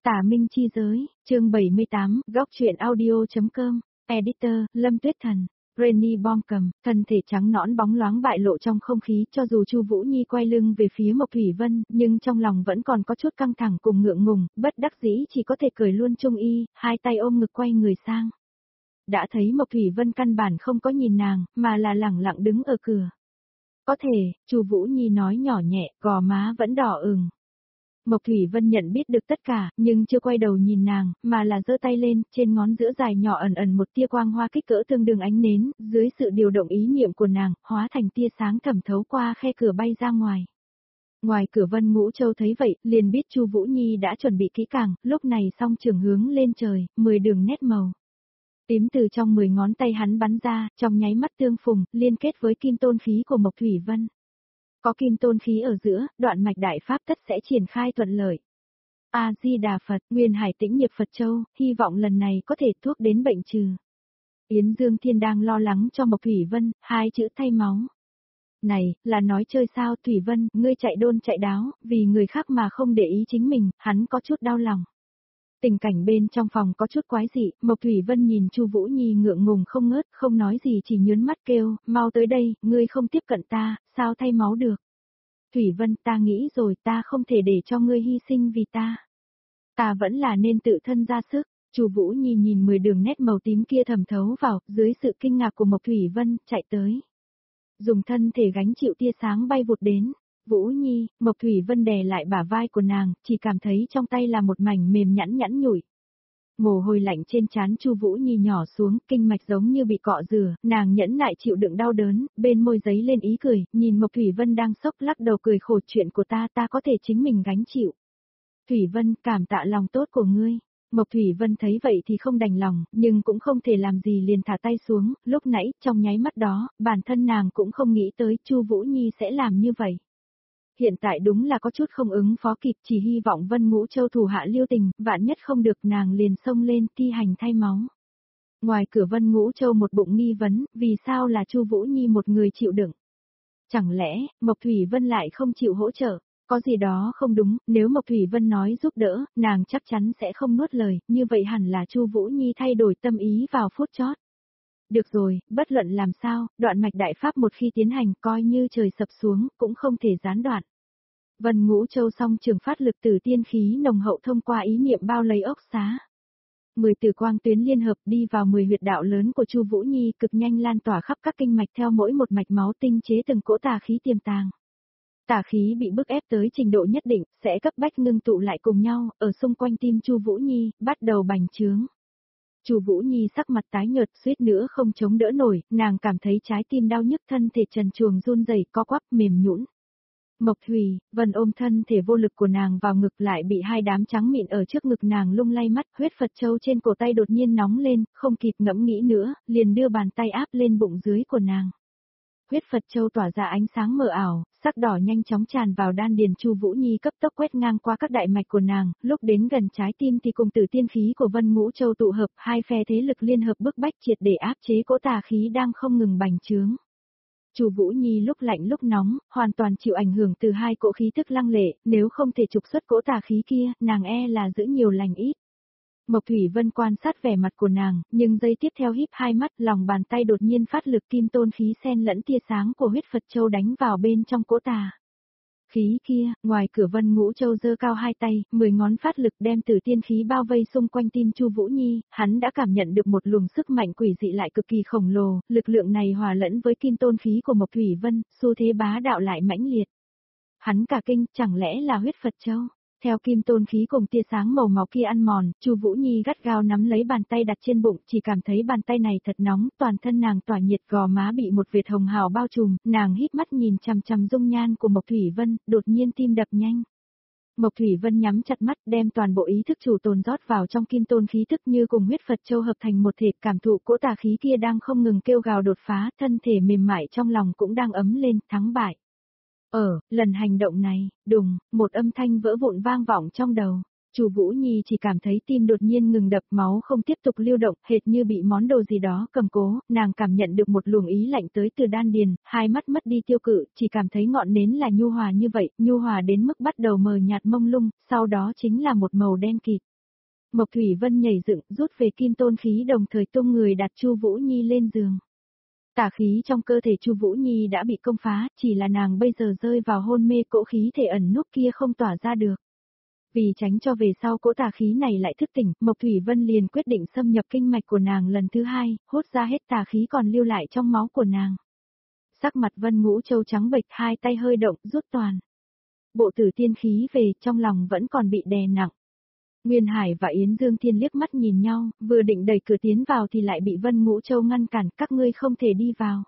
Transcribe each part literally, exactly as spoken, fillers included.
Tả Minh chi giới, chương bảy mươi tám, góc truyện audio.com, Editor, Lâm Tuyết Thần, Renny Bom cầm, thân thể trắng nõn bóng loáng bại lộ trong không khí, cho dù Chu Vũ Nhi quay lưng về phía Mộc Thủy Vân, nhưng trong lòng vẫn còn có chút căng thẳng cùng ngượng ngùng, bất đắc dĩ chỉ có thể cười luôn trung y, hai tay ôm ngực quay người sang. Đã thấy Mộc Thủy Vân căn bản không có nhìn nàng, mà là lẳng lặng đứng ở cửa. Có thể, Chu Vũ Nhi nói nhỏ nhẹ, gò má vẫn đỏ ửng. Mộc Thủy Vân nhận biết được tất cả, nhưng chưa quay đầu nhìn nàng, mà là giơ tay lên, trên ngón giữa dài nhỏ ẩn ẩn một tia quang hoa kích cỡ tương đương ánh nến, dưới sự điều động ý niệm của nàng, hóa thành tia sáng thẩm thấu qua khe cửa bay ra ngoài. Ngoài cửa Vân Ngũ Châu thấy vậy, liền biết Chu Vũ Nhi đã chuẩn bị kỹ càng, lúc này song trường hướng lên trời, mười đường nét màu. Tím từ trong mười ngón tay hắn bắn ra, trong nháy mắt tương phùng, liên kết với kim tôn khí của Mộc Thủy Vân. Có kim tôn khí ở giữa, đoạn mạch đại pháp tất sẽ triển khai thuận lợi. A-di-đà Phật, Nguyên Hải Tĩnh Nghiệp Phật Châu, hy vọng lần này có thể thuốc đến bệnh trừ. Yến Dương Thiên đang lo lắng cho Mộc Thủy Vân, hai chữ thay máu. Này, là nói chơi sao Thủy Vân, ngươi chạy đôn chạy đáo, vì người khác mà không để ý chính mình, hắn có chút đau lòng. Tình cảnh bên trong phòng có chút quái dị, Mộc Thủy Vân nhìn Chu Vũ Nhi ngượng ngùng không ngớt, không nói gì chỉ nhướng mắt kêu, mau tới đây, ngươi không tiếp cận ta, sao thay máu được. Thủy Vân, ta nghĩ rồi, ta không thể để cho ngươi hy sinh vì ta. Ta vẫn là nên tự thân ra sức. Chu Vũ Nhi nhìn mười đường nét màu tím kia thẩm thấu vào, dưới sự kinh ngạc của Mộc Thủy Vân, chạy tới. Dùng thân thể gánh chịu tia sáng bay vụt đến. Vũ Nhi, Mộc Thủy Vân đè lại bả vai của nàng, chỉ cảm thấy trong tay là một mảnh mềm nhẵn nhẵn nhủi. Mồ hôi lạnh trên trán Chu Vũ Nhi nhỏ xuống, kinh mạch giống như bị cọ rửa, nàng nhẫn nại chịu đựng đau đớn, bên môi giấy lên ý cười, nhìn Mộc Thủy Vân đang sốc lắc đầu cười khổ, chuyện của ta ta có thể chính mình gánh chịu. Thủy Vân, cảm tạ lòng tốt của ngươi. Mộc Thủy Vân thấy vậy thì không đành lòng, nhưng cũng không thể làm gì liền thả tay xuống, lúc nãy, trong nháy mắt đó, bản thân nàng cũng không nghĩ tới Chu Vũ Nhi sẽ làm như vậy. Hiện tại đúng là có chút không ứng phó kịp, chỉ hy vọng Vân Ngũ Châu thủ hạ lưu tình, vạn nhất không được nàng liền xông lên thi hành thay máu. Ngoài cửa Vân Ngũ Châu một bụng nghi vấn, vì sao là Chu Vũ Nhi một người chịu đựng? Chẳng lẽ, Mộc Thủy Vân lại không chịu hỗ trợ? Có gì đó không đúng, nếu Mộc Thủy Vân nói giúp đỡ, nàng chắc chắn sẽ không nuốt lời, như vậy hẳn là Chu Vũ Nhi thay đổi tâm ý vào phút chót. Được rồi, bất luận làm sao, đoạn mạch đại pháp một khi tiến hành coi như trời sập xuống, cũng không thể gián đoạn. Vân Ngũ Châu song trường phát lực từ tiên khí nồng hậu thông qua ý niệm bao lấy ốc xá. Mười tử quang tuyến liên hợp đi vào mười huyệt đạo lớn của Chu Vũ Nhi cực nhanh lan tỏa khắp các kinh mạch theo mỗi một mạch máu tinh chế từng cỗ tà khí tiềm tàng. Tà khí bị bức ép tới trình độ nhất định, sẽ cấp bách ngưng tụ lại cùng nhau, ở xung quanh tim Chu Vũ Nhi, bắt đầu bành trướng. Chu Vũ Nhi sắc mặt tái nhợt, suýt nữa không chống đỡ nổi, nàng cảm thấy trái tim đau nhức, thân thể trần truồng run rẩy, co quắp mềm nhũn. Mộc Thủy Vân ôm thân thể vô lực của nàng vào ngực, lại bị hai đám trắng mịn ở trước ngực nàng lung lay mắt, huyết Phật Châu trên cổ tay đột nhiên nóng lên, không kịp ngẫm nghĩ nữa, liền đưa bàn tay áp lên bụng dưới của nàng. Huyết Phật Châu tỏa ra ánh sáng mờ ảo, sắc đỏ nhanh chóng tràn vào đan điền Chu Vũ Nhi, cấp tốc quét ngang qua các đại mạch của nàng, lúc đến gần trái tim thì cùng tử tiên khí của Vân Ngũ Châu tụ hợp, hai phe thế lực liên hợp bức bách triệt để áp chế cỗ tà khí đang không ngừng bành trướng. Chu Vũ Nhi lúc lạnh lúc nóng, hoàn toàn chịu ảnh hưởng từ hai cỗ khí tức lăng lệ, nếu không thể trục xuất cỗ tà khí kia, nàng e là giữ nhiều lành ít. Mộc Thủy Vân quan sát vẻ mặt của nàng, nhưng giây tiếp theo híp hai mắt, lòng bàn tay đột nhiên phát lực kim tôn khí xen lẫn tia sáng của huyết Phật Châu đánh vào bên trong cỗ tà khí kia. Ngoài cửa Vân Ngũ Châu giơ cao hai tay, mười ngón phát lực đem tử tiên khí bao vây xung quanh tim Chu Vũ Nhi, hắn đã cảm nhận được một luồng sức mạnh quỷ dị lại cực kỳ khổng lồ, lực lượng này hòa lẫn với kim tôn khí của Mộc Thủy Vân, xu thế bá đạo lại mãnh liệt. Hắn cả kinh, chẳng lẽ là huyết Phật Châu? Theo kim tôn khí cùng tia sáng màu máu kia ăn mòn, Chu Vũ Nhi gắt gao nắm lấy bàn tay đặt trên bụng, chỉ cảm thấy bàn tay này thật nóng, toàn thân nàng tỏa nhiệt, gò má bị một vệt hồng hào bao trùm, nàng híp mắt nhìn chằm chằm dung nhan của Mộc Thủy Vân, đột nhiên tim đập nhanh. Mộc Thủy Vân nhắm chặt mắt, đem toàn bộ ý thức chủ tồn rót vào trong kim tôn khí thức như cùng huyết Phật Châu hợp thành một thể, cảm thụ cỗ tà khí kia đang không ngừng kêu gào đột phá, thân thể mềm mại trong lòng cũng đang ấm lên, thắng bại. Ở, lần hành động này, đùng, một âm thanh vỡ vụn vang vọng trong đầu. Chu Vũ Nhi chỉ cảm thấy tim đột nhiên ngừng đập, máu không tiếp tục lưu động, hệt như bị món đồ gì đó cầm cố, nàng cảm nhận được một luồng ý lạnh tới từ đan điền, hai mắt mất đi tiêu cự, chỉ cảm thấy ngọn nến là nhu hòa như vậy, nhu hòa đến mức bắt đầu mờ nhạt mông lung, sau đó chính là một màu đen kịt. Mộc Thủy Vân nhảy dựng, rút về kim tôn khí đồng thời tung người đặt Chu Vũ Nhi lên giường. Tà khí trong cơ thể Chu Vũ Nhi đã bị công phá, chỉ là nàng bây giờ rơi vào hôn mê, cỗ khí thể ẩn núp kia không tỏa ra được. Vì tránh cho về sau cỗ tà khí này lại thức tỉnh, Mộc Thủy Vân liền quyết định xâm nhập kinh mạch của nàng lần thứ hai, hút ra hết tà khí còn lưu lại trong máu của nàng. Sắc mặt Vân Ngũ Châu trắng bệch, hai tay hơi động, rút toàn bộ tử tiên khí về, trong lòng vẫn còn bị đè nặng. Nguyên Hải và Yến Dương Thiên liếc mắt nhìn nhau, vừa định đẩy cửa tiến vào thì lại bị Vân Ngũ Châu ngăn cản, các ngươi không thể đi vào.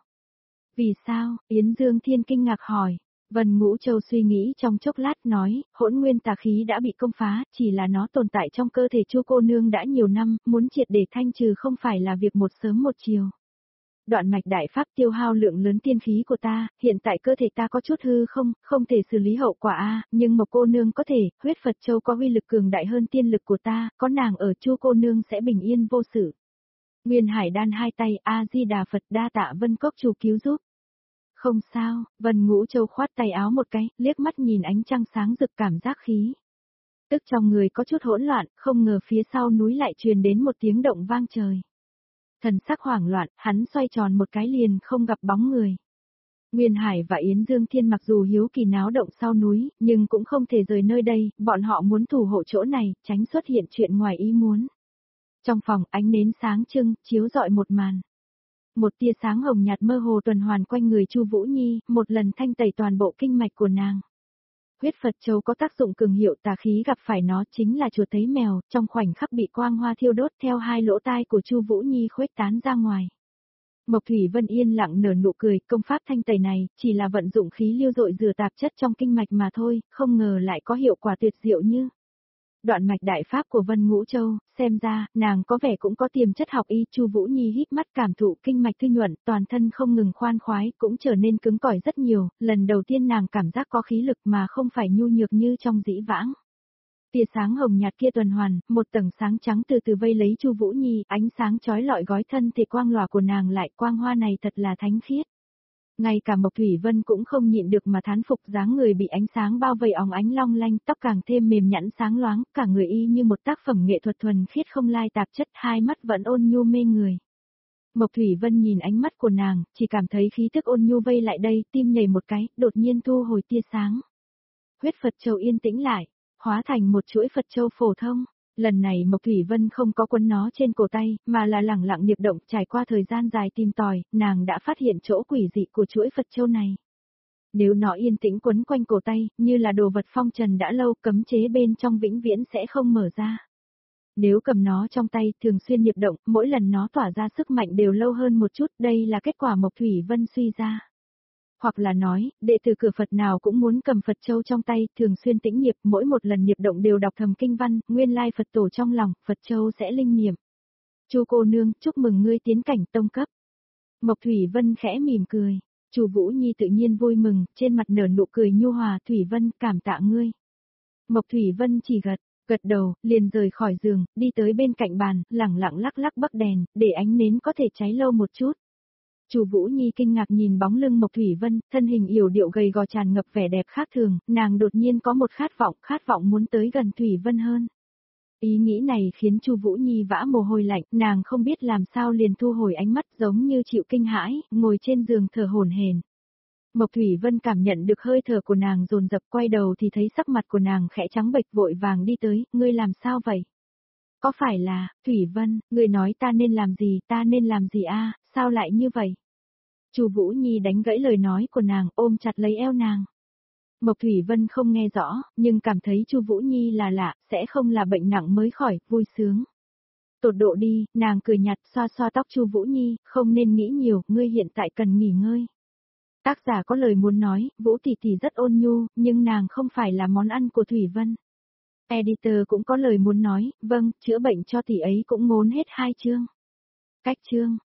Vì sao? Yến Dương Thiên kinh ngạc hỏi. Vân Ngũ Châu suy nghĩ trong chốc lát nói, hỗn nguyên tà khí đã bị công phá, chỉ là nó tồn tại trong cơ thể Chu cô nương đã nhiều năm, muốn triệt để thanh trừ không phải là việc một sớm một chiều. Đoạn mạch đại pháp tiêu hao lượng lớn tiên khí của ta, hiện tại cơ thể ta có chút hư không, không thể xử lý hậu quả a, nhưng Mộc cô nương có thể, huyết Phật Châu có uy lực cường đại hơn tiên lực của ta, có nàng ở Chu cô nương sẽ bình yên vô sự. Nguyên Hải đan hai tay, A Di Đà Phật, đa tạ Vân Cốc chủ cứu giúp. Không sao, Vân Ngũ Châu khoát tay áo một cái, liếc mắt nhìn ánh trăng sáng rực, cảm giác khí tức trong người có chút hỗn loạn, không ngờ phía sau núi lại truyền đến một tiếng động vang trời. Thần sắc hoảng loạn, hắn xoay tròn một cái liền không gặp bóng người. Nguyên Hải và Yến Dương Thiên mặc dù hiếu kỳ náo động sau núi, nhưng cũng không thể rời nơi đây, bọn họ muốn thủ hộ chỗ này, tránh xuất hiện chuyện ngoài ý muốn. Trong phòng, ánh nến sáng trưng, chiếu rọi một màn. Một tia sáng hồng nhạt mơ hồ tuần hoàn quanh người Chu Vũ Nhi, một lần thanh tẩy toàn bộ kinh mạch của nàng. Huyết Phật Châu có tác dụng cường hiệu, tà khí gặp phải nó chính là chuột thấy mèo, trong khoảnh khắc bị quang hoa thiêu đốt theo hai lỗ tai của Chu Vũ Nhi khuếch tán ra ngoài. Mộc Thủy Vân yên lặng nở nụ cười, công pháp thanh tẩy này chỉ là vận dụng khí lưu dội rửa tạp chất trong kinh mạch mà thôi, không ngờ lại có hiệu quả tuyệt diệu như đoạn mạch đại pháp của Vân Ngũ Châu, xem ra, nàng có vẻ cũng có tiềm chất học y. Chu Vũ Nhi híp mắt cảm thụ kinh mạch thư nhuận, toàn thân không ngừng khoan khoái, cũng trở nên cứng cỏi rất nhiều, lần đầu tiên nàng cảm giác có khí lực mà không phải nhu nhược như trong dĩ vãng. Tia sáng hồng nhạt kia tuần hoàn, một tầng sáng trắng từ từ vây lấy Chu Vũ Nhi, ánh sáng chói lọi gói thân thể quang lòa của nàng lại, quang hoa này thật là thánh khiết. Ngay cả Mộc Thủy Vân cũng không nhịn được mà thán phục, dáng người bị ánh sáng bao vây óng ánh long lanh, tóc càng thêm mềm nhẵn sáng loáng, cả người y như một tác phẩm nghệ thuật thuần khiết không lai tạp chất, hai mắt vẫn ôn nhu mê người. Mộc Thủy Vân nhìn ánh mắt của nàng, chỉ cảm thấy khí tức ôn nhu vây lại đây, tim nhảy một cái, đột nhiên thu hồi tia sáng. Huyết Phật Châu yên tĩnh lại, hóa thành một chuỗi Phật Châu phổ thông. Lần này Mộc Thủy Vân không có quấn nó trên cổ tay, mà là lẳng lặng niệm động, trải qua thời gian dài tìm tòi, nàng đã phát hiện chỗ quỷ dị của chuỗi Phật Châu này. Nếu nó yên tĩnh quấn quanh cổ tay, như là đồ vật phong trần đã lâu, cấm chế bên trong vĩnh viễn sẽ không mở ra. Nếu cầm nó trong tay, thường xuyên niệm động, mỗi lần nó tỏa ra sức mạnh đều lâu hơn một chút, đây là kết quả Mộc Thủy Vân suy ra. Hoặc là nói, đệ tử cửa Phật nào cũng muốn cầm Phật Châu trong tay, thường xuyên tĩnh nghiệp, mỗi một lần niệm động đều đọc thầm kinh văn, nguyên lai Phật tổ trong lòng, Phật Châu sẽ linh niệm. Chu cô nương, chúc mừng ngươi tiến cảnh tông cấp. Mộc Thủy Vân khẽ mỉm cười. Chu Vũ Nhi tự nhiên vui mừng, trên mặt nở nụ cười nhu hòa. Thủy Vân, cảm tạ ngươi. Mộc Thủy Vân chỉ gật, gật đầu, liền rời khỏi giường, đi tới bên cạnh bàn, lẳng lặng lắc lắc bắc đèn, để ánh nến có thể cháy lâu một chút. Chu Vũ Nhi kinh ngạc nhìn bóng lưng Mộc Thủy Vân, thân hình yểu điệu gầy gò tràn ngập vẻ đẹp khác thường, nàng đột nhiên có một khát vọng, khát vọng muốn tới gần Thủy Vân hơn. Ý nghĩ này khiến Chu Vũ Nhi vã mồ hôi lạnh, nàng không biết làm sao liền thu hồi ánh mắt giống như chịu kinh hãi, ngồi trên giường thở hổn hển. Mộc Thủy Vân cảm nhận được hơi thở của nàng dồn dập, quay đầu thì thấy sắc mặt của nàng khẽ trắng bệch, vội vàng đi tới, ngươi làm sao vậy? Có phải là, Thủy Vân, ngươi nói ta nên làm gì, ta nên làm gì a, sao lại như vậy? Chu Vũ Nhi đánh gãy lời nói của nàng, ôm chặt lấy eo nàng. Mộc Thủy Vân không nghe rõ, nhưng cảm thấy Chu Vũ Nhi là lạ, sẽ không là bệnh nặng mới khỏi, vui sướng. Tột độ đi, nàng cười nhạt, xoa xoa tóc Chu Vũ Nhi, không nên nghĩ nhiều, ngươi hiện tại cần nghỉ ngơi. Tác giả có lời muốn nói, Vũ tỷ tỷ rất ôn nhu, nhưng nàng không phải là món ăn của Thủy Vân. Editor cũng có lời muốn nói, vâng, chữa bệnh cho tỷ ấy cũng ngốn hết hai chương. Cách chương